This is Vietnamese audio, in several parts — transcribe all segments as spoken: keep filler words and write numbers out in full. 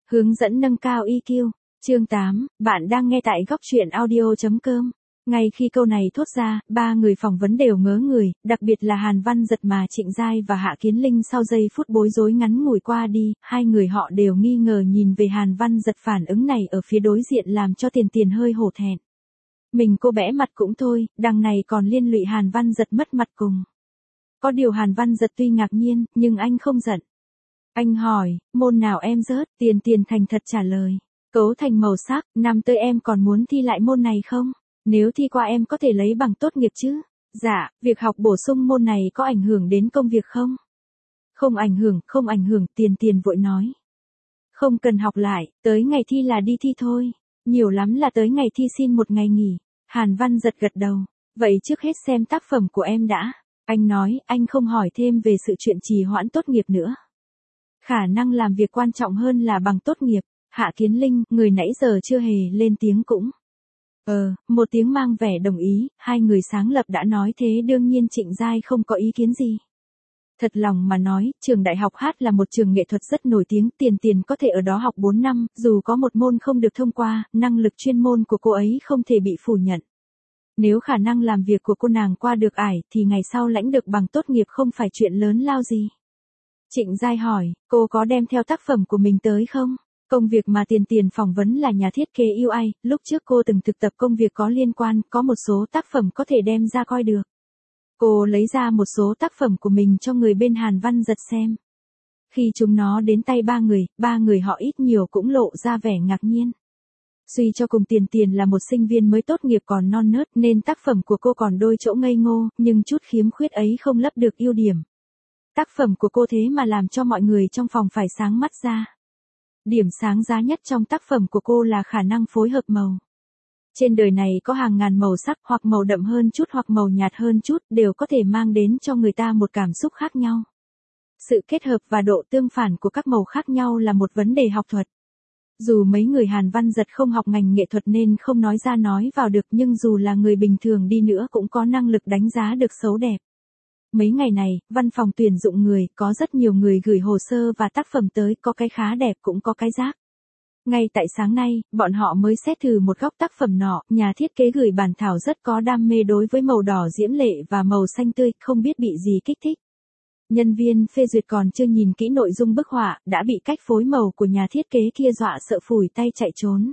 Hướng dẫn nâng cao i kiu. Chương tám, bạn đang nghe tại góc truyện audio chấm com. Ngay khi câu này thốt ra, ba người phỏng vấn đều ngớ người, đặc biệt là Hàn Văn Dật mà Trịnh Giai và Hạ Kiến Linh sau giây phút bối rối ngắn ngủi qua đi, hai người họ đều nghi ngờ nhìn về Hàn Văn Dật. Phản ứng này ở phía đối diện làm cho Tiền Tiền hơi hổ thẹn. Mình cô bẽ mặt cũng thôi, đằng này còn liên lụy Hàn Văn Dật mất mặt cùng. Có điều Hàn Văn Dật tuy ngạc nhiên, nhưng anh không giận. Anh hỏi, môn nào em rớt? Tiền Tiền thành thật trả lời. Cấu thành màu sắc, năm tới em còn muốn thi lại môn này không? Nếu thi qua em có thể lấy bằng tốt nghiệp chứ? Dạ, việc học bổ sung môn này có ảnh hưởng đến công việc không? Không ảnh hưởng, không ảnh hưởng, Tiền Tiền vội nói. Không cần học lại, tới ngày thi là đi thi thôi. Nhiều lắm là tới ngày thi xin một ngày nghỉ. Hàn Văn Dật gật đầu. Vậy trước hết xem tác phẩm của em đã. Anh nói, anh không hỏi thêm về sự chuyện trì hoãn tốt nghiệp nữa. Khả năng làm việc quan trọng hơn là bằng tốt nghiệp. Hạ Kiến Linh, người nãy giờ chưa hề lên tiếng cũng. Ờ, một tiếng mang vẻ đồng ý, hai người sáng lập đã nói thế đương nhiên Trịnh Giai không có ý kiến gì. Thật lòng mà nói, trường đại học hát là một trường nghệ thuật rất nổi tiếng, Tiền Tiền có thể ở đó học bốn năm, dù có một môn không được thông qua, năng lực chuyên môn của cô ấy không thể bị phủ nhận. Nếu khả năng làm việc của cô nàng qua được ải, thì ngày sau lãnh được bằng tốt nghiệp không phải chuyện lớn lao gì. Trịnh Giai hỏi, cô có đem theo tác phẩm của mình tới không? Công việc mà Tiền Tiền phỏng vấn là nhà thiết kế u i, lúc trước cô từng thực tập công việc có liên quan, có một số tác phẩm có thể đem ra coi được. Cô lấy ra một số tác phẩm của mình cho người bên Hàn Văn Dật xem. Khi chúng nó đến tay ba người, ba người họ ít nhiều cũng lộ ra vẻ ngạc nhiên. Suy cho cùng Tiền Tiền là một sinh viên mới tốt nghiệp còn non nớt nên tác phẩm của cô còn đôi chỗ ngây ngô, nhưng chút khiếm khuyết ấy không lấp được ưu điểm. Tác phẩm của cô thế mà làm cho mọi người trong phòng phải sáng mắt ra. Điểm sáng giá nhất trong tác phẩm của cô là khả năng phối hợp màu. Trên đời này có hàng ngàn màu sắc, hoặc màu đậm hơn chút hoặc màu nhạt hơn chút, đều có thể mang đến cho người ta một cảm xúc khác nhau. Sự kết hợp và độ tương phản của các màu khác nhau là một vấn đề học thuật. Dù mấy người Hàn Văn Dật không học ngành nghệ thuật nên không nói ra nói vào được, nhưng dù là người bình thường đi nữa cũng có năng lực đánh giá được xấu đẹp. Mấy ngày này, văn phòng tuyển dụng người, có rất nhiều người gửi hồ sơ và tác phẩm tới, có cái khá đẹp cũng có cái rác. Ngay tại sáng nay, bọn họ mới xét thử một góc tác phẩm nọ, nhà thiết kế gửi bản thảo rất có đam mê đối với màu đỏ diễm lệ và màu xanh tươi, không biết bị gì kích thích. Nhân viên phê duyệt còn chưa nhìn kỹ nội dung bức họa, đã bị cách phối màu của nhà thiết kế kia dọa sợ phủi tay chạy trốn.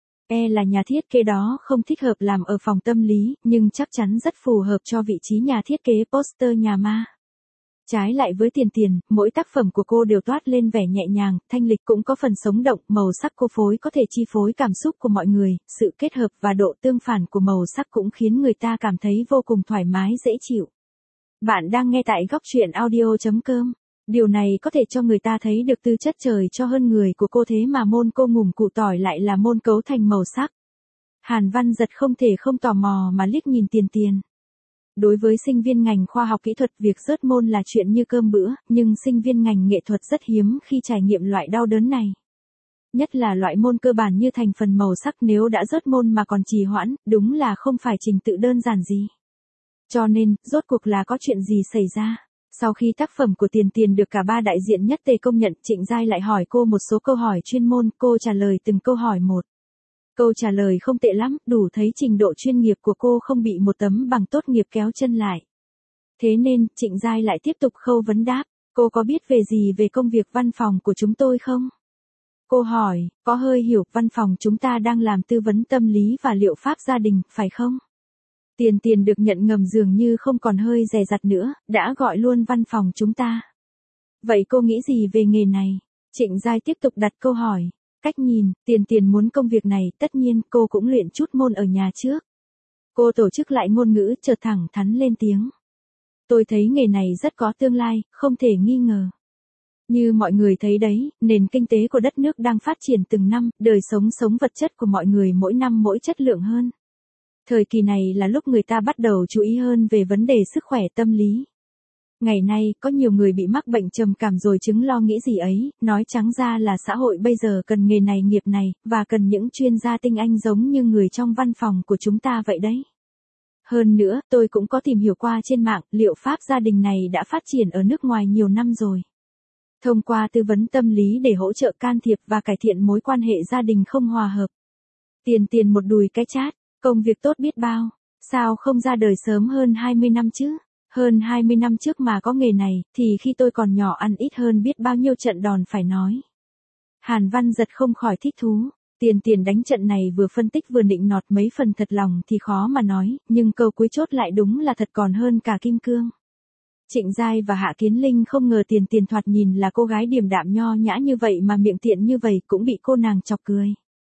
E là nhà thiết kế đó không thích hợp làm ở phòng tâm lý, nhưng chắc chắn rất phù hợp cho vị trí nhà thiết kế poster nhà ma. Trái lại với Tiền Tiền, mỗi tác phẩm của cô đều toát lên vẻ nhẹ nhàng, thanh lịch, cũng có phần sống động, màu sắc cô phối có thể chi phối cảm xúc của mọi người, sự kết hợp và độ tương phản của màu sắc cũng khiến người ta cảm thấy vô cùng thoải mái dễ chịu. Bạn đang nghe tại góc truyện audio chấm com. Điều này có thể cho người ta thấy được tư chất trời cho hơn người của cô, thế mà môn cô ngủm củ tỏi lại là môn cấu thành màu sắc. Hàn Văn Dật không thể không tò mò mà liếc nhìn Tiền Tiền. Đối với sinh viên ngành khoa học kỹ thuật, việc rớt môn là chuyện như cơm bữa, nhưng sinh viên ngành nghệ thuật rất hiếm khi trải nghiệm loại đau đớn này. Nhất là loại môn cơ bản như thành phần màu sắc, nếu đã rớt môn mà còn trì hoãn, đúng là không phải trình tự đơn giản gì. Cho nên, rốt cuộc là có chuyện gì xảy ra? Sau khi tác phẩm của Tiền Tiền được cả ba đại diện nhất tề công nhận, Trịnh Giai lại hỏi cô một số câu hỏi chuyên môn, cô trả lời từng câu hỏi một. Câu trả lời không tệ lắm, đủ thấy trình độ chuyên nghiệp của cô không bị một tấm bằng tốt nghiệp kéo chân lại. Thế nên, Trịnh Giai lại tiếp tục khâu vấn đáp, cô có biết về gì về công việc văn phòng của chúng tôi không? Cô hỏi, có hơi hiểu, văn phòng chúng ta đang làm tư vấn tâm lý và liệu pháp gia đình, phải không? Tiền Tiền được nhận ngầm dường như không còn hơi dè dặt nữa, đã gọi luôn văn phòng chúng ta. Vậy cô nghĩ gì về nghề này? Trịnh Giai tiếp tục đặt câu hỏi. Cách nhìn, Tiền Tiền muốn công việc này, tất nhiên cô cũng luyện chút môn ở nhà trước. Cô tổ chức lại ngôn ngữ, chợt thẳng thắn lên tiếng. Tôi thấy nghề này rất có tương lai, không thể nghi ngờ. Như mọi người thấy đấy, nền kinh tế của đất nước đang phát triển từng năm, đời sống sống vật chất của mọi người mỗi năm mỗi chất lượng hơn. Thời kỳ này là lúc người ta bắt đầu chú ý hơn về vấn đề sức khỏe tâm lý. Ngày nay, có nhiều người bị mắc bệnh trầm cảm rồi chứng lo nghĩ gì ấy, nói trắng ra là xã hội bây giờ cần nghề này nghiệp này, và cần những chuyên gia tinh anh giống như người trong văn phòng của chúng ta vậy đấy. Hơn nữa, tôi cũng có tìm hiểu qua trên mạng, liệu pháp gia đình này đã phát triển ở nước ngoài nhiều năm rồi. Thông qua tư vấn tâm lý để hỗ trợ can thiệp và cải thiện mối quan hệ gia đình không hòa hợp. Tiền Tiền một đùi cái chát, công việc tốt biết bao, sao không ra đời sớm hơn hai mươi năm chứ? Hơn hai mươi năm trước mà có nghề này, thì khi tôi còn nhỏ ăn ít hơn biết bao nhiêu trận đòn phải nói. Hàn Văn Dật không khỏi thích thú. Tiền Tiền đánh trận này vừa phân tích vừa nịnh nọt mấy phần thật lòng thì khó mà nói, nhưng câu cuối chốt lại đúng là thật còn hơn cả kim cương. Trịnh Giai và Hạ Kiến Linh không ngờ Tiền Tiền thoạt nhìn là cô gái điềm đạm nho nhã như vậy mà miệng tiện như vậy cũng bị cô nàng chọc cười.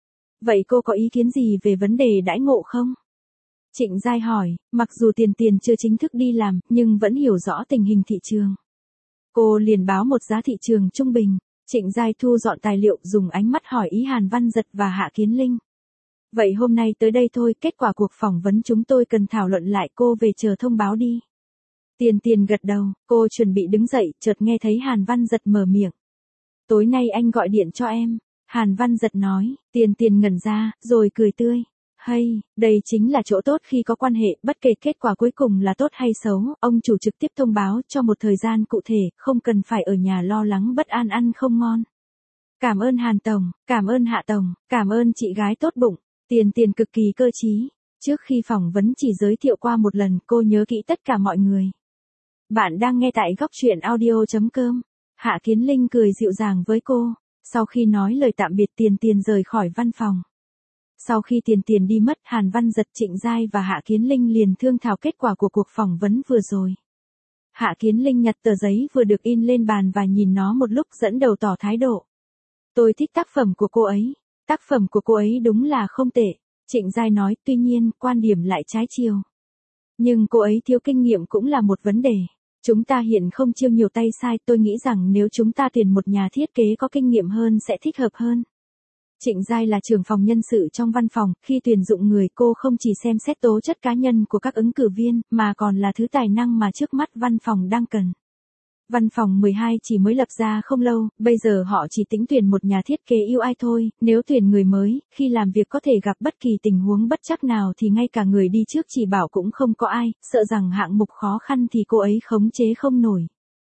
Vậy cô có ý kiến gì về vấn đề đãi ngộ không? Trịnh Giai hỏi, mặc dù Tiền Tiền chưa chính thức đi làm, nhưng vẫn hiểu rõ tình hình thị trường. Cô liền báo một giá thị trường trung bình. Trịnh Giai thu dọn tài liệu dùng ánh mắt hỏi ý Hàn Văn Dật và Hạ Kiến Linh. Vậy hôm nay tới đây thôi, kết quả cuộc phỏng vấn chúng tôi cần thảo luận lại, cô về chờ thông báo đi. Tiền Tiền gật đầu, cô chuẩn bị đứng dậy, chợt nghe thấy Hàn Văn Dật mở miệng. Tối nay anh gọi điện cho em. Hàn Văn Dật nói, Tiền Tiền ngẩn ra, rồi cười tươi. Hay, đây chính là chỗ tốt khi có quan hệ, bất kể kết quả cuối cùng là tốt hay xấu, ông chủ trực tiếp thông báo cho một thời gian cụ thể, không cần phải ở nhà lo lắng bất an ăn không ngon. Cảm ơn Hàn Tổng, cảm ơn Hạ Tổng, cảm ơn chị gái tốt bụng. Tiền Tiền cực kỳ cơ trí. Trước khi phỏng vấn chỉ giới thiệu qua một lần, cô nhớ kỹ tất cả mọi người. Bạn đang nghe tại góc truyện audio chấm com. Hạ Kiến Linh cười dịu dàng với cô. Sau khi nói lời tạm biệt, Tiền Tiền rời khỏi văn phòng. Sau khi Tiền Tiền đi mất, Hàn Văn Dật, Trịnh Giai và Hạ Kiến Linh liền thương thảo kết quả của cuộc phỏng vấn vừa rồi. Hạ Kiến Linh nhặt tờ giấy vừa được in lên bàn và nhìn nó một lúc dẫn đầu tỏ thái độ. Tôi thích tác phẩm của cô ấy. Tác phẩm của cô ấy đúng là không tệ. Trịnh Giai nói, tuy nhiên, quan điểm lại trái chiều. Nhưng cô ấy thiếu kinh nghiệm cũng là một vấn đề. Chúng ta hiện không chiêu nhiều tay sai, tôi nghĩ rằng nếu chúng ta tuyển một nhà thiết kế có kinh nghiệm hơn sẽ thích hợp hơn. Trịnh Giai là trưởng phòng nhân sự trong văn phòng, khi tuyển dụng người cô không chỉ xem xét tố chất cá nhân của các ứng cử viên, mà còn là thứ tài năng mà trước mắt văn phòng đang cần. Văn phòng mười hai chỉ mới lập ra không lâu, bây giờ họ chỉ tính tuyển một nhà thiết kế u i thôi, nếu tuyển người mới, khi làm việc có thể gặp bất kỳ tình huống bất trắc nào thì ngay cả người đi trước chỉ bảo cũng không có ai, sợ rằng hạng mục khó khăn thì cô ấy khống chế không nổi.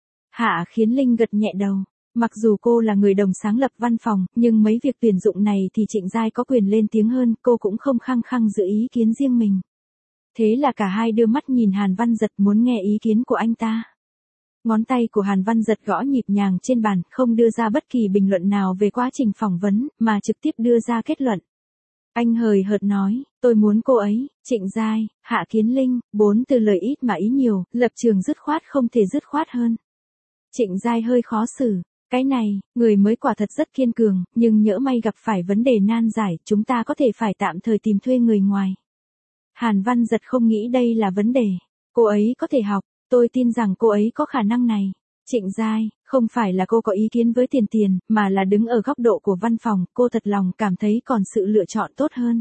Hạ Kiến Linh gật nhẹ đầu. Mặc dù cô là người đồng sáng lập văn phòng, nhưng mấy việc tuyển dụng này thì Trịnh Giai có quyền lên tiếng hơn, cô cũng không khăng khăng giữ ý kiến riêng mình. Thế là cả hai đưa mắt nhìn Hàn Văn Dật muốn nghe ý kiến của anh ta. Ngón tay của Hàn Văn Dật gõ nhịp nhàng trên bàn, không đưa ra bất kỳ bình luận nào về quá trình phỏng vấn, mà trực tiếp đưa ra kết luận. Anh hời hợt nói, tôi muốn cô ấy, Trịnh Giai, Hạ Kiến Linh, bốn từ lời ít mà ý nhiều, lập trường dứt khoát không thể dứt khoát hơn. Trịnh Giai hơi khó xử. Cái này, người mới quả thật rất kiên cường, nhưng nhỡ may gặp phải vấn đề nan giải, chúng ta có thể phải tạm thời tìm thuê người ngoài. Hàn Văn Dật không nghĩ đây là vấn đề. Cô ấy có thể học, tôi tin rằng cô ấy có khả năng này. Trịnh Giai, không phải là cô có ý kiến với Tiền Tiền, mà là đứng ở góc độ của văn phòng, cô thật lòng cảm thấy còn sự lựa chọn tốt hơn.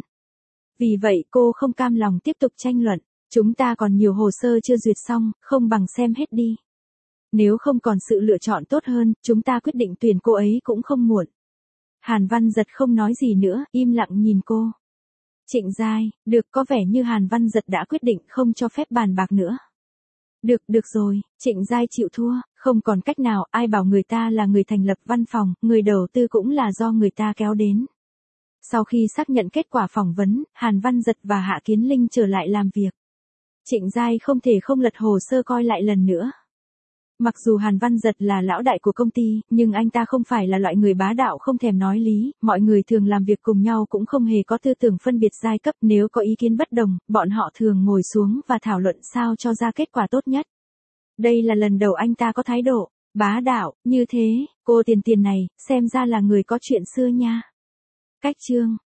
Vì vậy cô không cam lòng tiếp tục tranh luận, chúng ta còn nhiều hồ sơ chưa duyệt xong, không bằng xem hết đi. Nếu không còn sự lựa chọn tốt hơn, chúng ta quyết định tuyển cô ấy cũng không muộn. Hàn Văn Dật không nói gì nữa, im lặng nhìn cô. Trịnh Giai, được, có vẻ như Hàn Văn Dật đã quyết định không cho phép bàn bạc nữa. Được, được rồi, Trịnh Giai chịu thua, không còn cách nào, ai bảo người ta là người thành lập văn phòng, người đầu tư cũng là do người ta kéo đến. Sau khi xác nhận kết quả phỏng vấn, Hàn Văn Dật và Hạ Kiến Linh trở lại làm việc. Trịnh Giai không thể không lật hồ sơ coi lại lần nữa. Mặc dù Hàn Văn Dật là lão đại của công ty, nhưng anh ta không phải là loại người bá đạo không thèm nói lý, mọi người thường làm việc cùng nhau cũng không hề có tư tưởng phân biệt giai cấp, nếu có ý kiến bất đồng, bọn họ thường ngồi xuống và thảo luận sao cho ra kết quả tốt nhất. Đây là lần đầu anh ta có thái độ bá đạo như thế, cô Tiền Tiền này, xem ra là người có chuyện xưa nha. Cách chương